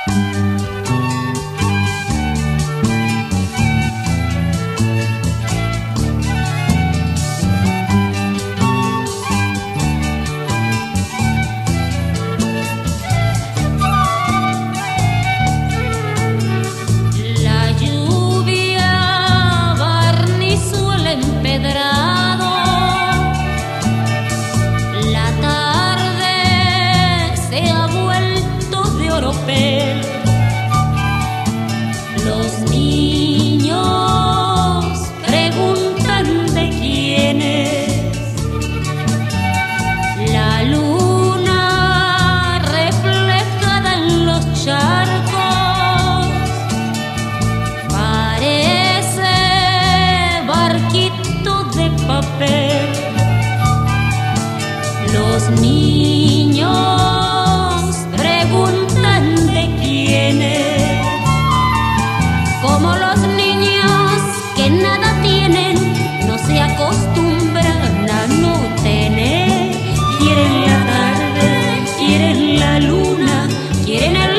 Los niños preguntan de quién es la luna reflejada en los charcos. Parece barquito de papel. Los niños preguntan de quién es, como los niños que nada tienen, no se acostumbran a no tener. Quieren la tarde, quieren la luna, quieren el